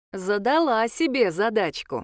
Задала себе задачку.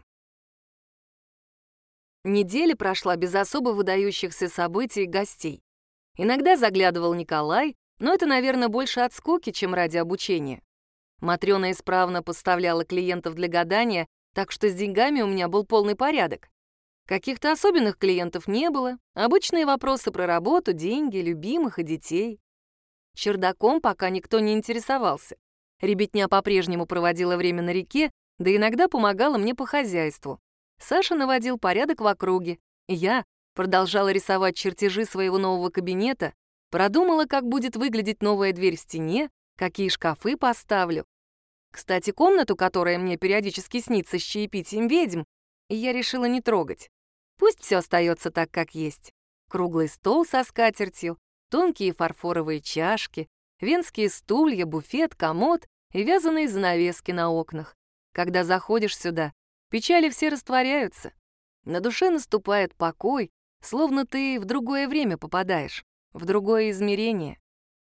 Неделя прошла без особо выдающихся событий и гостей. Иногда заглядывал Николай, но это, наверное, больше от скуки, чем ради обучения. Матрёна исправно поставляла клиентов для гадания, так что с деньгами у меня был полный порядок. Каких-то особенных клиентов не было, обычные вопросы про работу, деньги, любимых и детей. Чердаком пока никто не интересовался. Ребятня по-прежнему проводила время на реке, да иногда помогала мне по хозяйству. Саша наводил порядок в округе. Я продолжала рисовать чертежи своего нового кабинета, продумала, как будет выглядеть новая дверь в стене, какие шкафы поставлю. Кстати, комнату, которая мне периодически снится с чаепитием ведьм, я решила не трогать. Пусть все остается так, как есть. Круглый стол со скатертью, тонкие фарфоровые чашки, венские стулья, буфет, комод и вязаные занавески на окнах. Когда заходишь сюда, печали все растворяются. На душе наступает покой, словно ты в другое время попадаешь, в другое измерение.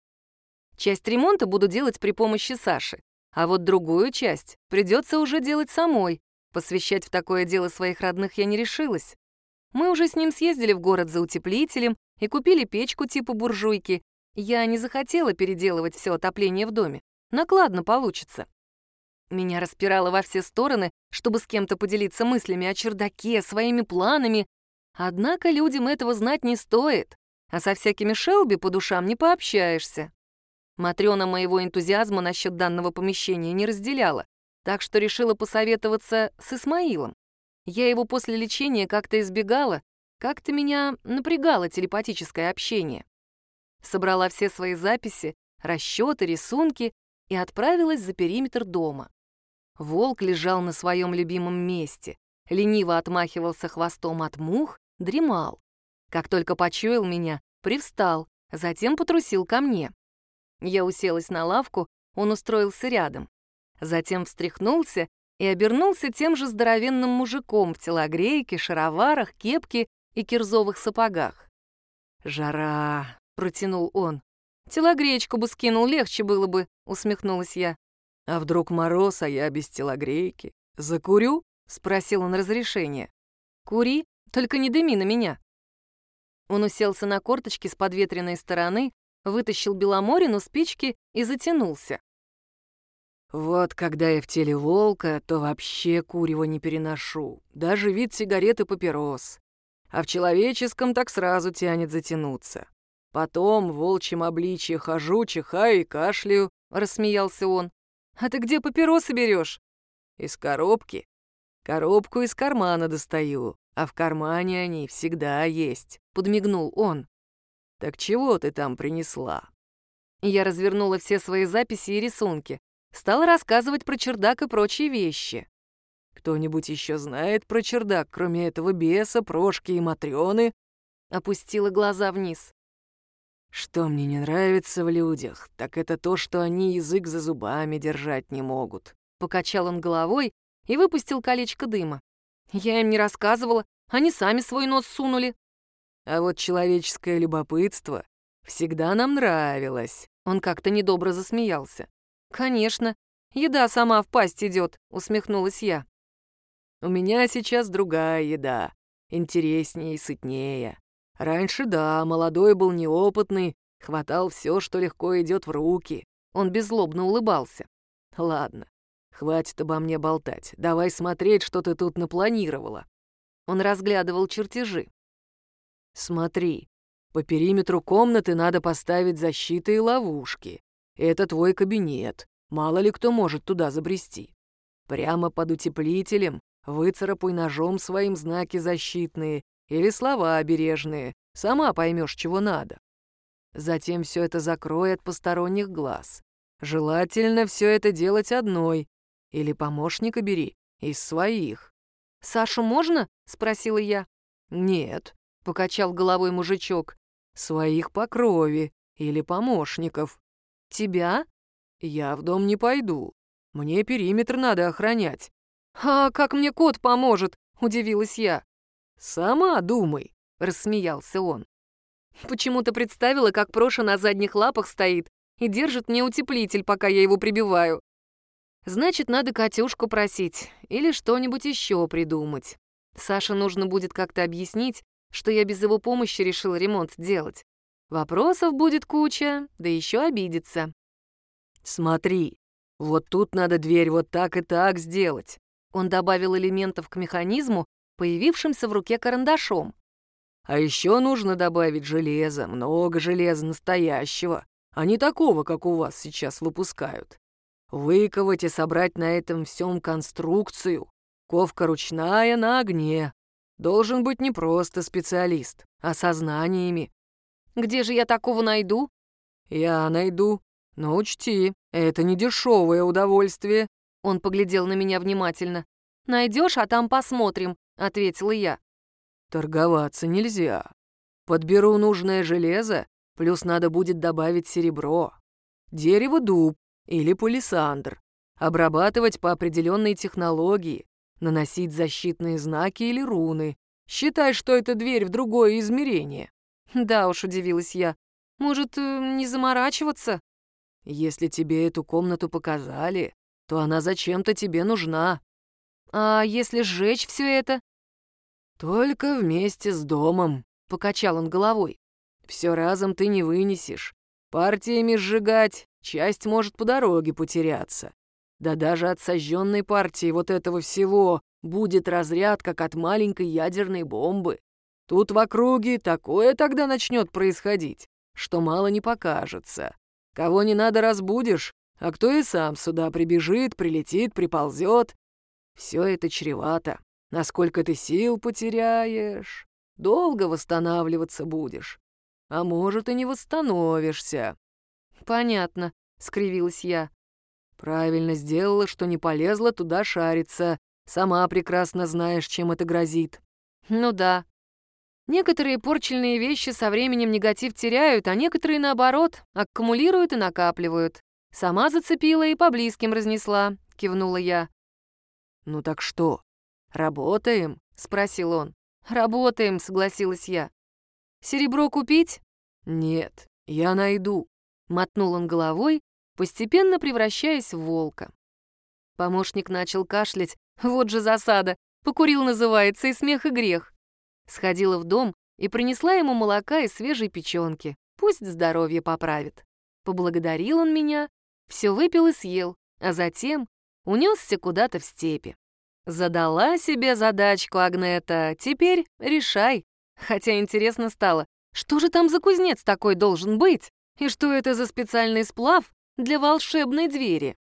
Часть ремонта буду делать при помощи Саши, а вот другую часть придется уже делать самой. Посвящать в такое дело своих родных я не решилась. Мы уже с ним съездили в город за утеплителем и купили печку типа буржуйки. Я не захотела переделывать все отопление в доме. Накладно получится. Меня распирало во все стороны, чтобы с кем-то поделиться мыслями о чердаке, своими планами. Однако людям этого знать не стоит, а со всякими Шелби по душам не пообщаешься. Матрёна моего энтузиазма насчет данного помещения не разделяла, так что решила посоветоваться с Исмаилом. Я его после лечения как-то избегала, как-то меня напрягало телепатическое общение. Собрала все свои записи, расчеты, рисунки и отправилась за периметр дома. Волк лежал на своем любимом месте, лениво отмахивался хвостом от мух, дремал. Как только почуял меня, привстал, затем потрусил ко мне. Я уселась на лавку, он устроился рядом. Затем встряхнулся и обернулся тем же здоровенным мужиком в телогрейке, шароварах, кепке и кирзовых сапогах. «Жара!» — протянул он. «Телогреечку бы скинул, легче было бы», — усмехнулась я. «А вдруг мороз, а я без телогрейки? Закурю?» — спросил он разрешения. «Кури, только не дыми на меня». Он уселся на корточки с подветренной стороны, вытащил беломорину, спички и затянулся. «Вот когда я в теле волка, то вообще курева не переношу, даже вид сигарет и папирос. А в человеческом так сразу тянет затянуться. Потом в волчьем обличье хожу, чихаю и кашляю», — рассмеялся он. «А ты где папиросы берешь?» «Из коробки. Коробку из кармана достаю, а в кармане они всегда есть», — подмигнул он. «Так чего ты там принесла?» Я развернула все свои записи и рисунки, стала рассказывать про чердак и прочие вещи. «Кто-нибудь еще знает про чердак, кроме этого беса, Прошки и Матрёны?» Опустила глаза вниз. «Что мне не нравится в людях, так это то, что они язык за зубами держать не могут». Покачал он головой и выпустил колечко дыма. Я им не рассказывала, они сами свой нос сунули. «А вот человеческое любопытство всегда нам нравилось». Он как-то недобро засмеялся. «Конечно, еда сама в пасть идет», — усмехнулась я. «У меня сейчас другая еда, интереснее и сытнее. Раньше, да, молодой был неопытный, хватал все, что легко идет в руки». Он беззлобно улыбался. «Ладно, хватит обо мне болтать, давай смотреть, что ты тут напланировала». Он разглядывал чертежи. «Смотри, по периметру комнаты надо поставить защиты и ловушки. Это твой кабинет, мало ли кто может туда забрести. Прямо под утеплителем выцарапай ножом своим знаки защитные или слова обережные, сама поймешь, чего надо. Затем все это закрой от посторонних глаз. Желательно все это делать одной, или помощника бери из своих». «Сашу можно?» — спросила я. «Нет», — покачал головой мужичок, — «своих по крови или помощников». «Тебя?» «Я в дом не пойду. Мне периметр надо охранять». «А как мне кот поможет?» — удивилась я. «Сама думай», — рассмеялся он. Почему-то представила, как Проша на задних лапах стоит и держит мне утеплитель, пока я его прибиваю. Значит, надо Катюшку просить или что-нибудь еще придумать. Саше нужно будет как-то объяснить, что я без его помощи решил ремонт делать. Вопросов будет куча, да еще обидится. «Смотри, вот тут надо дверь вот так и так сделать». Он добавил элементов к механизму, появившимся в руке карандашом. «А еще нужно добавить железа, много железа настоящего, а не такого, как у вас сейчас выпускают. Выковать и собрать на этом всем конструкцию. Ковка ручная на огне. Должен быть не просто специалист, а со знаниями». Где же я такого найду? «Я найду. Но учти, это не дешевое удовольствие». Он поглядел на меня внимательно. «Найдешь, а там посмотрим», — ответила я. «Торговаться нельзя. Подберу нужное железо, плюс надо будет добавить серебро. Дерево дуб или палисандр. Обрабатывать по определенной технологии, наносить защитные знаки или руны. Считай, что это дверь в другое измерение». Да уж, удивилась я. Может, не заморачиваться? «Если тебе эту комнату показали, то она зачем-то тебе нужна. А если сжечь все это? Только вместе с домом», — покачал он головой. «Все разом ты не вынесешь. Партиями сжигать, часть может по дороге потеряться. Да даже от сожженной партии вот этого всего будет разряд, как от маленькой ядерной бомбы. Тут в округе такое тогда начнет происходить, что мало не покажется. Кого не надо разбудишь, а кто и сам сюда прибежит, прилетит, приползет. Все это чревато. Насколько ты сил потеряешь, долго восстанавливаться будешь. А может, и не восстановишься». Понятно, скривилась я. «Правильно сделала, что не полезла туда шариться. Сама прекрасно знаешь, чем это грозит». Ну да. Некоторые порченные вещи со временем негатив теряют, а некоторые, наоборот, аккумулируют и накапливают. Сама зацепила и по близким разнесла, кивнула я. «Ну так что, работаем?» — спросил он. «Работаем», — согласилась я. «Серебро купить?» «Нет, я найду», — мотнул он головой, постепенно превращаясь в волка. Помощник начал кашлять. Вот же засада. Покурил, называется, и смех, и грех. Сходила в дом и принесла ему молока и свежей печенки. Пусть здоровье поправит. Поблагодарил он меня, все выпил и съел, а затем унесся куда-то в степи. Задала себе задачку Агнета, теперь решай. Хотя интересно стало, что же там за кузнец такой должен быть? И что это за специальный сплав для волшебной двери?